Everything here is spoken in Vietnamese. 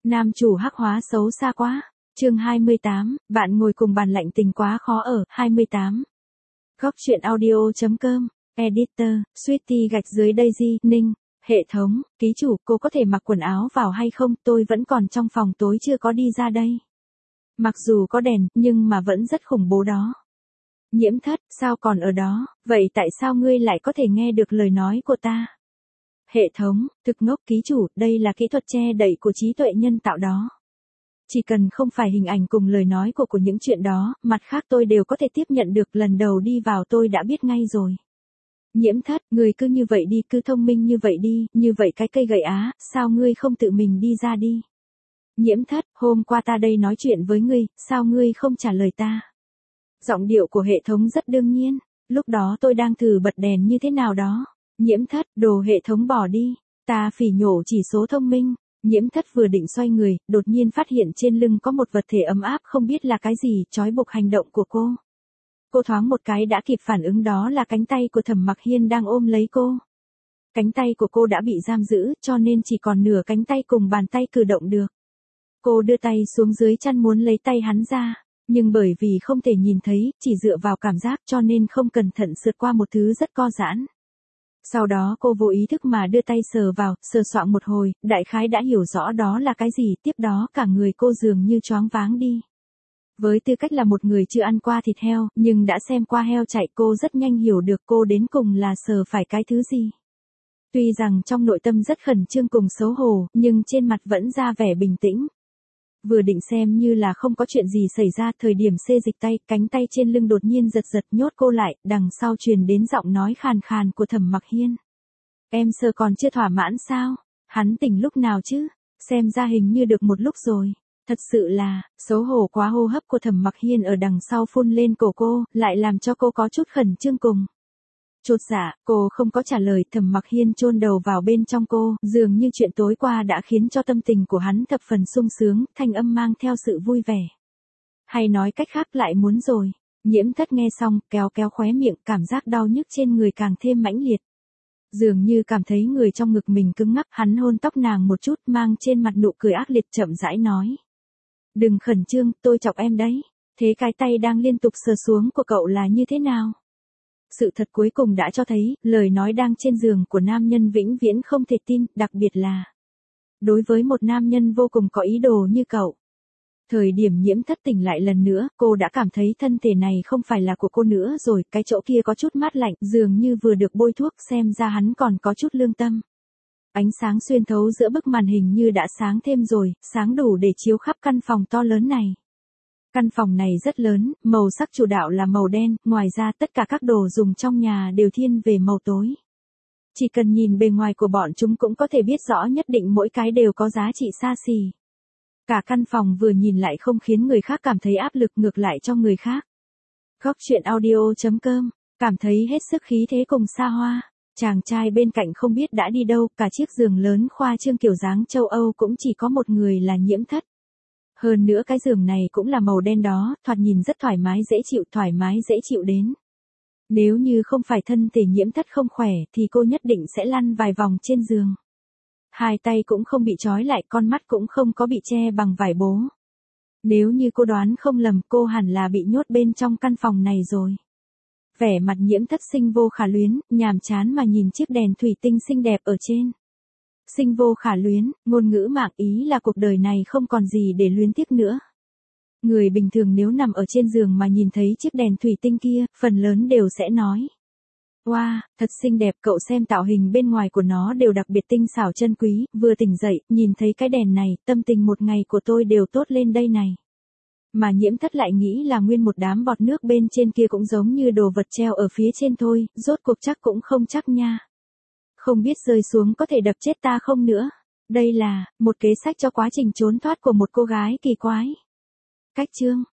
Nam chủ hắc hóa xấu xa quá. Chương 28, bạn ngồi cùng bàn lạnh tình quá khó ở. 28. Góc truyện audio.com. Editor, Sweetie gạch dưới Daisy, Ninh. Hệ thống, ký chủ, cô có thể mặc quần áo vào hay không? Tôi vẫn còn trong phòng tối chưa có đi ra đây. Mặc dù có đèn, nhưng mà vẫn rất khủng bố đó. Nhiễm Thất, sao còn ở đó? Vậy tại sao ngươi lại có thể nghe được lời nói của ta? Hệ thống, thực ngốc ký chủ, đây là kỹ thuật che đậy của trí tuệ nhân tạo đó. Chỉ cần không phải hình ảnh cùng lời nói của những chuyện đó, mặt khác tôi đều có thể tiếp nhận được, lần đầu đi vào tôi đã biết ngay rồi. Nhiễm Thất, người cứ như vậy đi, cứ thông minh như vậy đi, như vậy cái cây gậy á, sao ngươi không tự mình đi ra đi? Nhiễm Thất, hôm qua ta đây nói chuyện với ngươi, sao ngươi không trả lời ta? Giọng điệu của hệ thống rất đương nhiên, lúc đó tôi đang thử bật đèn như thế nào đó. Nhiễm Thất, đồ hệ thống bỏ đi, ta phỉ nhổ chỉ số thông minh. Nhiễm Thất vừa định xoay người, đột nhiên phát hiện trên lưng có một vật thể ấm áp không biết là cái gì, trói buộc hành động của cô. Cô thoáng một cái đã kịp phản ứng, đó là cánh tay của Thẩm Mặc Hiên đang ôm lấy cô. Cánh tay của cô đã bị giam giữ, cho nên chỉ còn nửa cánh tay cùng bàn tay cử động được. Cô đưa tay xuống dưới chăn muốn lấy tay hắn ra, nhưng bởi vì không thể nhìn thấy, chỉ dựa vào cảm giác cho nên không cẩn thận sượt qua một thứ rất co giãn. Sau đó cô vô ý thức mà đưa tay sờ vào, sờ soạng một hồi, đại khái đã hiểu rõ đó là cái gì, tiếp đó cả người cô dường như choáng váng đi. Với tư cách là một người chưa ăn qua thịt heo, nhưng đã xem qua heo chạy, cô rất nhanh hiểu được cô đến cùng là sờ phải cái thứ gì. Tuy rằng trong nội tâm rất khẩn trương cùng xấu hổ, nhưng trên mặt vẫn ra vẻ bình tĩnh. Vừa định xem như là không có chuyện gì xảy ra, thời điểm xê dịch tay, cánh tay trên lưng đột nhiên giật giật nhốt cô lại, đằng sau truyền đến giọng nói khàn khàn của Thẩm Mặc Hiên. Em sờ còn chưa thỏa mãn sao? Hắn tỉnh lúc nào chứ? Xem ra hình như được một lúc rồi. Thật sự là, xấu hổ quá, hô hấp của Thẩm Mặc Hiên ở đằng sau phun lên cổ cô, lại làm cho cô có chút khẩn trương cùng. Chột dạ, cô không có trả lời, Thẩm Mặc Hiên chôn đầu vào bên trong cô, dường như chuyện tối qua đã khiến cho tâm tình của hắn thập phần sung sướng, thanh âm mang theo sự vui vẻ. Hay nói cách khác, lại muốn rồi. Nhiễm Thất nghe xong, kéo kéo khóe miệng, cảm giác đau nhức trên người càng thêm mãnh liệt. Dường như cảm thấy người trong ngực mình cứng ngắc, hắn hôn tóc nàng một chút, mang trên mặt nụ cười ác liệt, chậm rãi nói. Đừng khẩn trương, tôi chọc em đấy. Thế cái tay đang liên tục sờ xuống của cậu là như thế nào? Sự thật cuối cùng đã cho thấy, lời nói đang trên giường của nam nhân vĩnh viễn không thể tin, đặc biệt là đối với một nam nhân vô cùng có ý đồ như cậu. Thời điểm Nhiễm Thất tỉnh lại lần nữa, cô đã cảm thấy thân thể này không phải là của cô nữa rồi, cái chỗ kia có chút mát lạnh, dường như vừa được bôi thuốc, xem ra hắn còn có chút lương tâm. Ánh sáng xuyên thấu giữa bức màn hình như đã sáng thêm rồi, sáng đủ để chiếu khắp căn phòng to lớn này. Căn phòng này rất lớn, màu sắc chủ đạo là màu đen, ngoài ra tất cả các đồ dùng trong nhà đều thiên về màu tối. Chỉ cần nhìn bề ngoài của bọn chúng cũng có thể biết rõ nhất định mỗi cái đều có giá trị xa xỉ. Cả căn phòng vừa nhìn lại không khiến người khác cảm thấy áp lực, ngược lại cho người khác. Góc truyện audio.com, cảm thấy hết sức khí thế cùng xa hoa. Chàng trai bên cạnh không biết đã đi đâu, cả chiếc giường lớn khoa trương kiểu dáng châu Âu cũng chỉ có một người là Nhiễm Thất. Hơn nữa cái giường này cũng là màu đen đó, thoạt nhìn rất thoải mái dễ chịu đến. Nếu như không phải thân thể Nhiễm Thất không khỏe thì cô nhất định sẽ lăn vài vòng trên giường. Hai tay cũng không bị trói lại, con mắt cũng không có bị che bằng vải bố. Nếu như cô đoán không lầm, cô hẳn là bị nhốt bên trong căn phòng này rồi. Vẻ mặt Nhiễm Thất sinh vô khả luyến, nhàm chán mà nhìn chiếc đèn thủy tinh xinh đẹp ở trên. Sinh vô khả luyến, ngôn ngữ mạng ý là cuộc đời này không còn gì để luyến tiếc nữa. Người bình thường nếu nằm ở trên giường mà nhìn thấy chiếc đèn thủy tinh kia, phần lớn đều sẽ nói. Wow, thật xinh đẹp, cậu xem tạo hình bên ngoài của nó đều đặc biệt tinh xảo chân quý, vừa tỉnh dậy, nhìn thấy cái đèn này, tâm tình một ngày của tôi đều tốt lên đây này. Mà Nhiễm Thất lại nghĩ là nguyên một đám bọt nước bên trên kia cũng giống như đồ vật treo ở phía trên thôi, rốt cuộc chắc cũng không chắc nha. Không biết rơi xuống có thể đập chết ta không nữa. Đây là một kế sách cho quá trình trốn thoát của một cô gái kỳ quái. Cách chương